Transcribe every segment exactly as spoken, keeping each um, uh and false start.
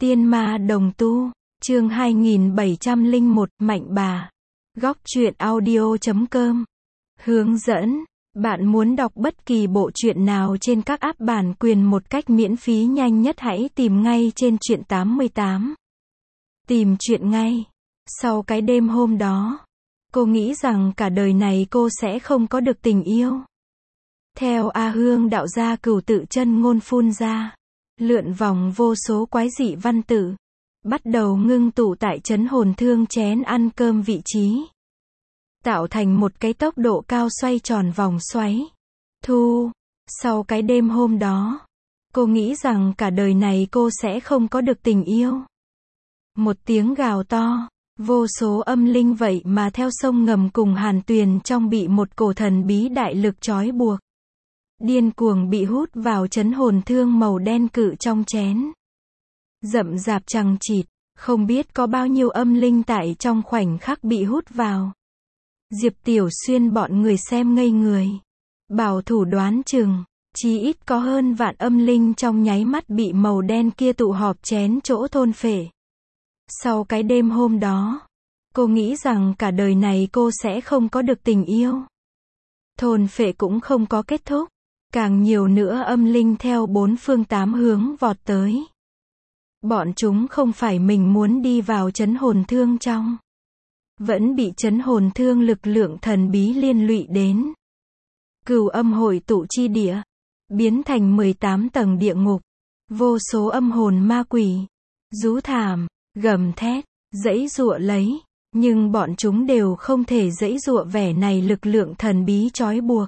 Tiên ma đồng tu, chương hai nghìn bảy trăm lẻ một, Mạnh bà. Góc truyện audio chấm com. Hướng dẫn. Bạn muốn đọc bất kỳ bộ truyện nào trên các app bản quyền một cách miễn phí nhanh nhất hãy tìm ngay trên truyện tám mươi tám. Tìm truyện ngay. Sau cái đêm hôm đó, cô nghĩ rằng cả đời này cô sẽ không có được tình yêu. Theo A Hương đạo gia cửu tự chân ngôn phun ra, lượn vòng vô số quái dị văn tự, bắt đầu ngưng tụ tại chấn hồn thương chén ăn cơm vị trí, tạo thành một cái tốc độ cao xoay tròn vòng xoáy. Thu, sau cái đêm hôm đó, cô nghĩ rằng cả đời này cô sẽ không có được tình yêu. Một tiếng gào to, vô số âm linh vậy mà theo sông ngầm cùng Hàn Tuyền trong bị một cổ thần bí đại lực trói buộc, điên cuồng bị hút vào chấn hồn thương màu đen cự trong chén. Rậm rạp chằng chịt, không biết có bao nhiêu âm linh tại trong khoảnh khắc bị hút vào. Diệp Tiểu Xuyên bọn người xem ngây người. Bảo thủ đoán chừng, chí ít có hơn vạn âm linh trong nháy mắt bị màu đen kia tụ họp chén chỗ thôn phệ. Sau cái đêm hôm đó, cô nghĩ rằng cả đời này cô sẽ không có được tình yêu. Thôn phệ cũng không có kết thúc. Càng nhiều nữa âm linh theo bốn phương tám hướng vọt tới. Bọn chúng không phải mình muốn đi vào chấn hồn thương trong, vẫn bị chấn hồn thương lực lượng thần bí liên lụy đến. Cửu âm hội tụ chi địa, biến thành mười tám tầng địa ngục. Vô số âm hồn ma quỷ, rú thảm, gầm thét, giãy giụa lấy, nhưng bọn chúng đều không thể giãy giụa vẻ này lực lượng thần bí trói buộc.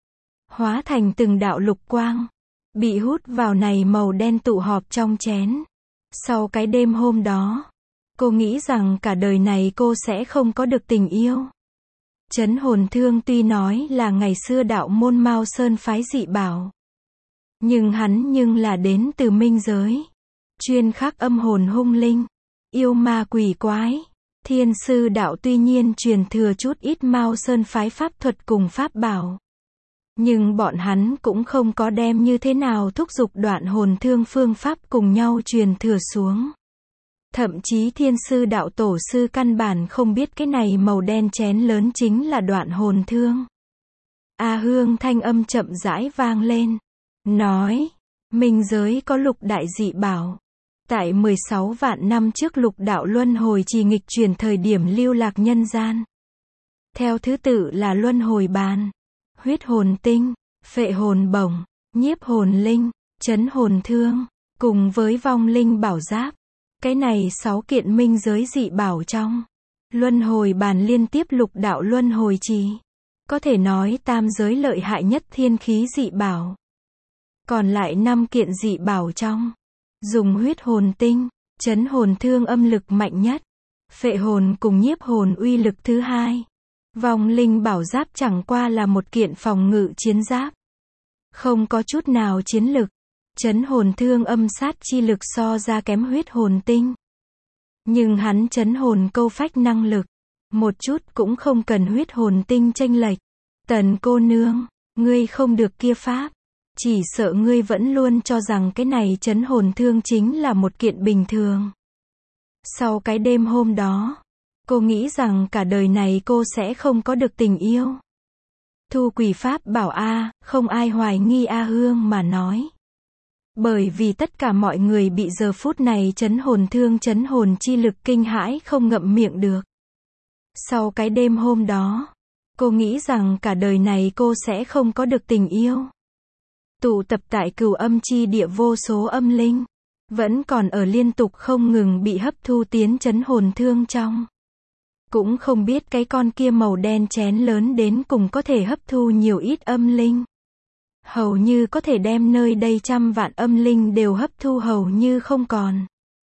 Hóa thành từng đạo lục quang, bị hút vào này màu đen tụ họp trong chén. Sau cái đêm hôm đó, cô nghĩ rằng cả đời này cô sẽ không có được tình yêu. Chấn hồn thương tuy nói là ngày xưa đạo môn Mao Sơn phái dị bảo, nhưng hắn nhưng là đến từ minh giới, chuyên khắc âm hồn hung linh, yêu ma quỷ quái. Thiên sư đạo tuy nhiên truyền thừa chút ít Mao Sơn phái pháp thuật cùng pháp bảo, nhưng bọn hắn cũng không có đem như thế nào thúc giục đoạn hồn thương phương pháp cùng nhau truyền thừa xuống. Thậm chí thiên sư đạo tổ sư căn bản không biết cái này màu đen chén lớn chính là đoạn hồn thương. A Hương thanh âm chậm rãi vang lên, nói, minh giới có lục đại dị bảo. Tại mười sáu vạn năm trước lục đạo luân hồi trì nghịch chuyển thời điểm lưu lạc nhân gian. Theo thứ tự là luân hồi bàn, huyết hồn tinh, phệ hồn bổng, nhiếp hồn linh, chấn hồn thương, cùng với vong linh bảo giáp. Cái này sáu kiện minh giới dị bảo trong luân hồi bàn liên tiếp lục đạo luân hồi trì, có thể nói tam giới lợi hại nhất thiên khí dị bảo. Còn lại năm kiện dị bảo trong, dùng huyết hồn tinh, chấn hồn thương âm lực mạnh nhất, phệ hồn cùng nhiếp hồn uy lực thứ hai. Vong linh bảo giáp chẳng qua là một kiện phòng ngự chiến giáp, không có chút nào chiến lực. Chấn hồn thương âm sát chi lực so ra kém huyết hồn tinh, nhưng hắn chấn hồn câu phách năng lực, một chút cũng không cần huyết hồn tinh chênh lệch. Tần cô nương, ngươi không được kia pháp, chỉ sợ ngươi vẫn luôn cho rằng cái này chấn hồn thương chính là một kiện bình thường. Sau cái đêm hôm đó, cô nghĩ rằng cả đời này cô sẽ không có được tình yêu. Thu quỷ pháp bảo A, không ai hoài nghi A Hương mà nói. Bởi vì tất cả mọi người bị giờ phút này chấn hồn thương chấn hồn chi lực kinh hãi không ngậm miệng được. Sau cái đêm hôm đó, cô nghĩ rằng cả đời này cô sẽ không có được tình yêu. Tụ tập tại cửu âm chi địa vô số âm linh, vẫn còn ở liên tục không ngừng bị hấp thu tiến chấn hồn thương trong. Cũng không biết cái con kia màu đen chén lớn đến cùng có thể hấp thu nhiều ít âm linh. Hầu như có thể đem nơi đây trăm vạn âm linh đều hấp thu hầu như không còn.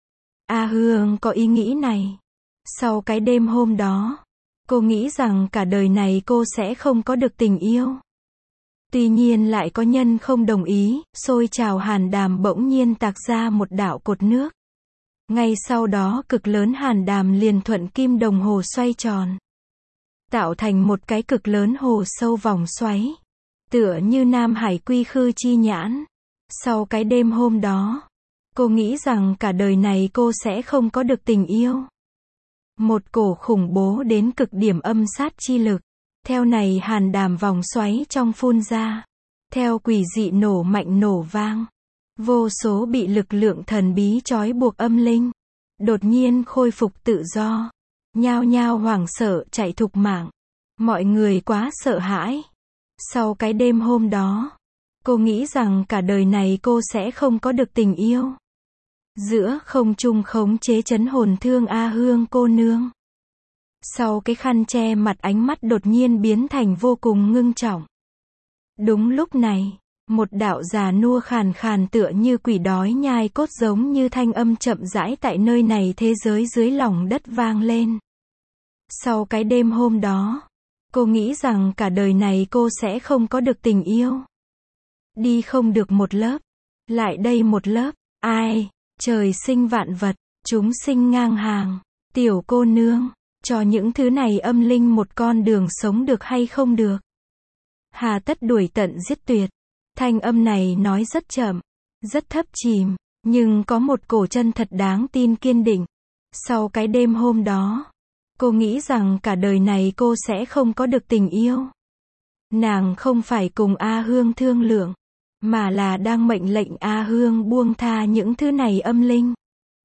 A Hương có ý nghĩ này. Sau cái đêm hôm đó, cô nghĩ rằng cả đời này cô sẽ không có được tình yêu. Tuy nhiên lại có nhân không đồng ý, xôi trào hàn đàm bỗng nhiên tạc ra một đạo cột nước. Ngay sau đó cực lớn hàn đàm liền thuận kim đồng hồ xoay tròn, tạo thành một cái cực lớn hồ sâu vòng xoáy, tựa như Nam Hải Quy Khư chi nhãn. Sau cái đêm hôm đó, Cô nghĩ rằng cả đời này cô sẽ không có được tình yêu. Một cổ khủng bố đến cực điểm âm sát chi lực. Theo này hàn đàm vòng xoáy trong phun ra. Theo quỷ dị nổ mạnh nổ vang. Vô số bị lực lượng thần bí trói buộc âm linh. Đột nhiên khôi phục tự do. Nhao nhao hoảng sợ chạy thục mạng. Mọi người quá sợ hãi. Sau cái đêm hôm đó, cô nghĩ rằng cả đời này cô sẽ không có được tình yêu. Giữa không trung khống chế chấn hồn thương A Hương cô nương. Sau cái khăn che mặt ánh mắt đột nhiên biến thành vô cùng ngưng trọng. Đúng lúc này, một đạo già nua khàn khàn tựa như quỷ đói nhai cốt giống như thanh âm chậm rãi tại nơi này thế giới dưới lòng đất vang lên. Sau cái đêm hôm đó, cô nghĩ rằng cả đời này cô sẽ không có được tình yêu. Đi không được một lớp, lại đây một lớp, ai, trời sinh vạn vật, chúng sinh ngang hàng, tiểu cô nương, cho những thứ này âm linh một con đường sống được hay không được. Hà tất đuổi tận giết tuyệt. Thanh âm này nói rất chậm, rất thấp chìm, nhưng có một cổ chân thật đáng tin kiên định. Sau cái đêm hôm đó, cô nghĩ rằng cả đời này cô sẽ không có được tình yêu. Nàng không phải cùng A Hương thương lượng, mà là đang mệnh lệnh A Hương buông tha những thứ này âm linh.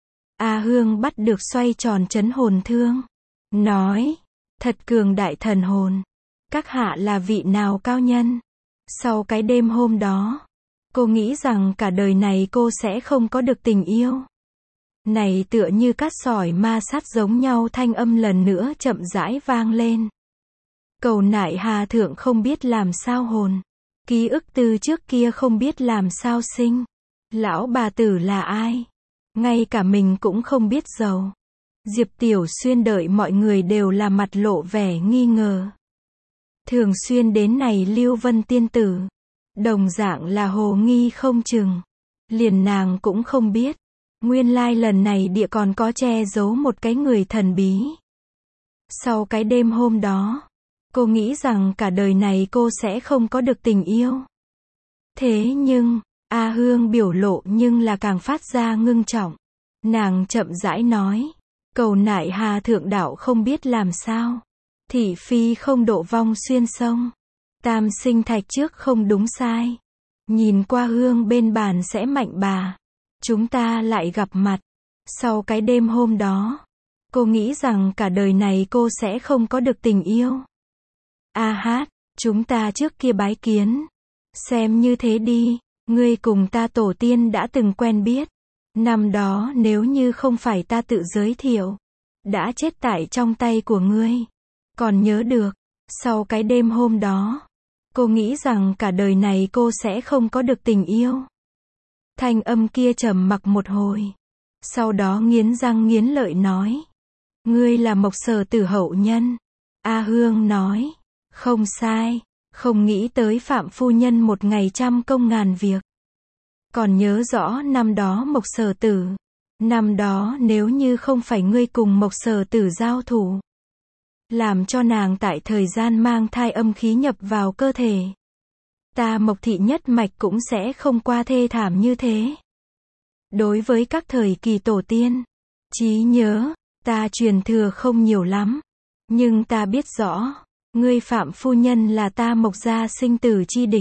A Hương bắt được xoay tròn chấn hồn thương. Nói, thật cường đại thần hồn. Các hạ là vị nào cao nhân? Sau cái đêm hôm đó, cô nghĩ rằng cả đời này cô sẽ không có được tình yêu. Này tựa như cát sỏi ma sát giống nhau thanh âm lần nữa chậm rãi vang lên. Cầu nại hà thượng không biết làm sao hồn. Ký ức từ trước kia không biết làm sao sinh. Lão bà tử là ai? Ngay cả mình cũng không biết giàu. Diệp Tiểu Xuyên đợi mọi người đều là mặt lộ vẻ nghi ngờ. Thường xuyên đến này Lưu Vân tiên tử. Đồng dạng là hồ nghi không chừng. Liền nàng cũng không biết. Nguyên lai lần này địa còn có che giấu một cái người thần bí. Sau cái đêm hôm đó, cô nghĩ rằng cả đời này cô sẽ không có được tình yêu. Thế nhưng, A Hương biểu lộ nhưng là càng phát ra ngưng trọng. Nàng chậm rãi nói, cầu nại hà thượng đạo không biết làm sao. Thị phi không độ vong xuyên sông. Tam sinh thạch trước không đúng sai. Nhìn qua hương bên bàn sẽ mạnh bà. Chúng ta lại gặp mặt. Sau cái đêm hôm đó, cô nghĩ rằng cả đời này cô sẽ không có được tình yêu. A hát, chúng ta trước kia bái kiến. Xem như thế đi, ngươi cùng ta tổ tiên đã từng quen biết. Năm đó nếu như không phải ta tự giới thiệu, đã chết tại trong tay của ngươi. Còn nhớ được, sau cái đêm hôm đó, cô nghĩ rằng cả đời này cô sẽ không có được tình yêu. Thanh âm kia trầm mặc một hồi. Sau đó nghiến răng nghiến lợi nói. Ngươi là Mộc Sở Tử hậu nhân. A Hương nói. Không sai. Không nghĩ tới Phạm phu nhân một ngày trăm công ngàn việc. Còn nhớ rõ năm đó Mộc Sở Tử. Năm đó nếu như không phải ngươi cùng Mộc Sở Tử giao thủ. Làm cho nàng tại thời gian mang thai âm khí nhập vào cơ thể. Ta Mộc thị nhất mạch cũng sẽ không qua thê thảm như thế. Đối với các thời kỳ tổ tiên, trí nhớ, ta truyền thừa không nhiều lắm. Nhưng ta biết rõ, ngươi Phạm phu nhân là ta Mộc gia sinh tử chi địch.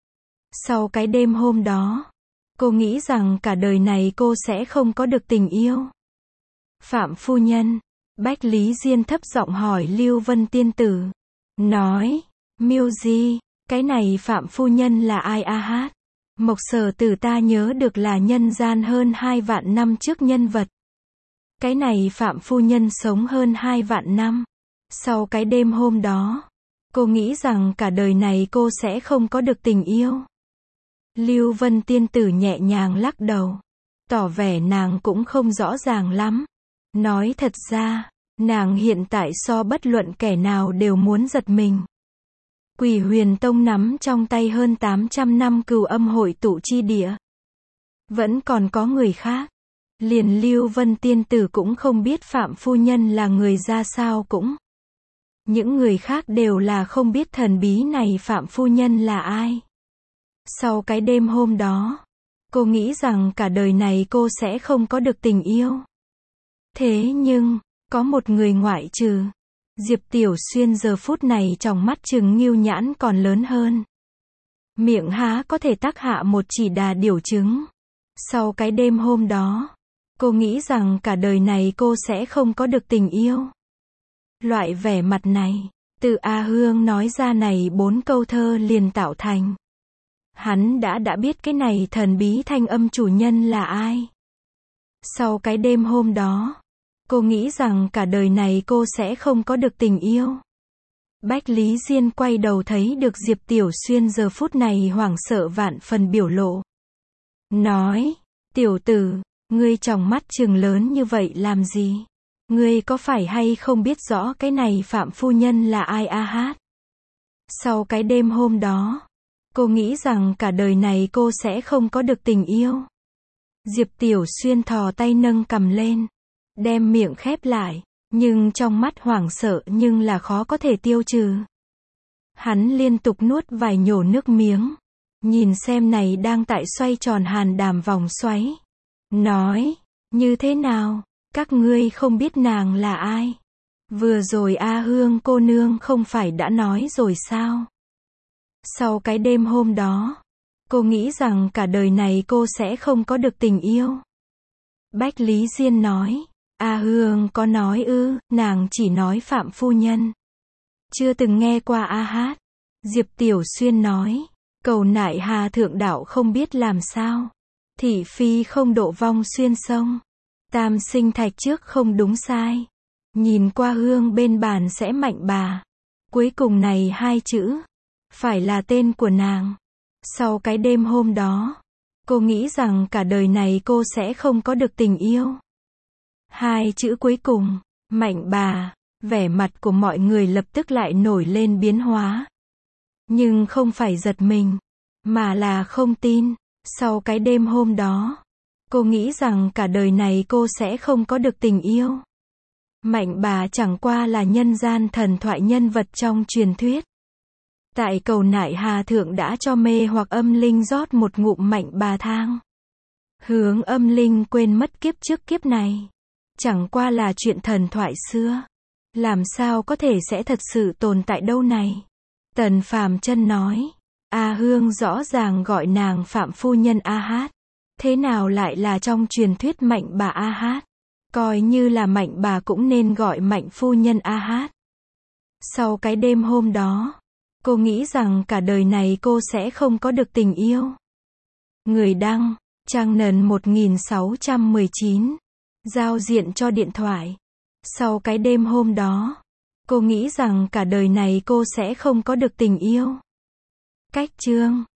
Sau cái đêm hôm đó, cô nghĩ rằng cả đời này cô sẽ không có được tình yêu. Phạm phu nhân, Bách Lý Diên thấp giọng hỏi Lưu Vân tiên tử. Nói, Miêu Di, cái này Phạm phu nhân là ai a hát? Mộc Sở Tử ta nhớ được là nhân gian hơn hai vạn năm trước nhân vật. Cái này Phạm phu nhân sống hơn hai vạn năm. Sau cái đêm hôm đó, cô nghĩ rằng cả đời này cô sẽ không có được tình yêu. Lưu Vân tiên tử nhẹ nhàng lắc đầu, tỏ vẻ nàng cũng không rõ ràng lắm. Nói thật ra, nàng hiện tại so bất luận kẻ nào đều muốn giật mình. Quỷ Huyền Tông nắm trong tay hơn tám trăm năm cửu âm hội tụ chi địa. Vẫn còn có người khác. Liền Lưu Vân tiên tử cũng không biết Phạm phu nhân là người ra sao cũng. Những người khác đều là không biết thần bí này Phạm phu nhân là ai. Sau cái đêm hôm đó, Cô nghĩ rằng cả đời này cô sẽ không có được tình yêu. Thế nhưng, có một người ngoại trừ. Diệp Tiểu Xuyên giờ phút này trong mắt trừng nghêu nhãn còn lớn hơn. Miệng há có thể tác hạ một chỉ đà điểu trứng. Sau cái đêm hôm đó, cô nghĩ rằng cả đời này cô sẽ không có được tình yêu. Loại vẻ mặt này, từ A Hương nói ra này bốn câu thơ liền tạo thành. Hắn đã đã biết cái này thần bí thanh âm chủ nhân là ai. Sau cái đêm hôm đó, cô nghĩ rằng cả đời này cô sẽ không có được tình yêu. Bách Lý Diên quay đầu thấy được Diệp Tiểu Xuyên giờ phút này hoảng sợ vạn phần biểu lộ. Nói, tiểu tử, ngươi tròng mắt trừng lớn như vậy làm gì? Ngươi có phải hay không biết rõ cái này Phạm phu nhân là ai a hát? Sau cái đêm hôm đó, cô nghĩ rằng cả đời này cô sẽ không có được tình yêu. Diệp Tiểu Xuyên thò tay nâng cằm lên, đem miệng khép lại, nhưng trong mắt hoảng sợ nhưng là khó có thể tiêu trừ. Hắn liên tục nuốt vài nhổ nước miếng, nhìn xem này đang tại xoay tròn hàn đàm vòng xoáy. Nói, như thế nào, các ngươi không biết nàng là ai? Vừa rồi A Hương cô nương không phải đã nói rồi sao? Sau cái đêm hôm đó, cô nghĩ rằng cả đời này cô sẽ không có được tình yêu. Bách Lý Diên nói, A Hương có nói ư, nàng chỉ nói Phạm phu nhân. Chưa từng nghe qua a hát. Diệp Tiểu Xuyên nói, cầu nại hà thượng đạo không biết làm sao. Thị phi không độ vong xuyên sông. Tam sinh thạch trước không đúng sai. Nhìn qua hương bên bàn sẽ mạnh bà. Cuối cùng này hai chữ, phải là tên của nàng. Sau cái đêm hôm đó, cô nghĩ rằng cả đời này cô sẽ không có được tình yêu. Hai chữ cuối cùng, mạnh bà, vẻ mặt của mọi người lập tức lại nổi lên biến hóa. Nhưng không phải giật mình, mà là không tin. Sau cái đêm hôm đó, cô nghĩ rằng cả đời này cô sẽ không có được tình yêu. Mạnh bà chẳng qua là nhân gian thần thoại nhân vật trong truyền thuyết. Tại cầu nại hà thượng đã cho mê hoặc âm linh rót một ngụm mạnh bà thang. Hướng âm linh quên mất kiếp trước kiếp này. Chẳng qua là chuyện thần thoại xưa. Làm sao có thể sẽ thật sự tồn tại đâu này? Tần Phàm Chân nói, A Hương rõ ràng gọi nàng Phạm phu nhân a hát. Thế nào lại là trong truyền thuyết mạnh bà a hát? Coi như là mạnh bà cũng nên gọi mạnh phu nhân a hát. Sau cái đêm hôm đó, cô nghĩ rằng cả đời này cô sẽ không có được tình yêu. Người đăng, trang nền một nghìn sáu trăm mười chín. Giao diện cho điện thoại. Sau cái đêm hôm đó, cô nghĩ rằng cả đời này cô sẽ không có được tình yêu. Cách chương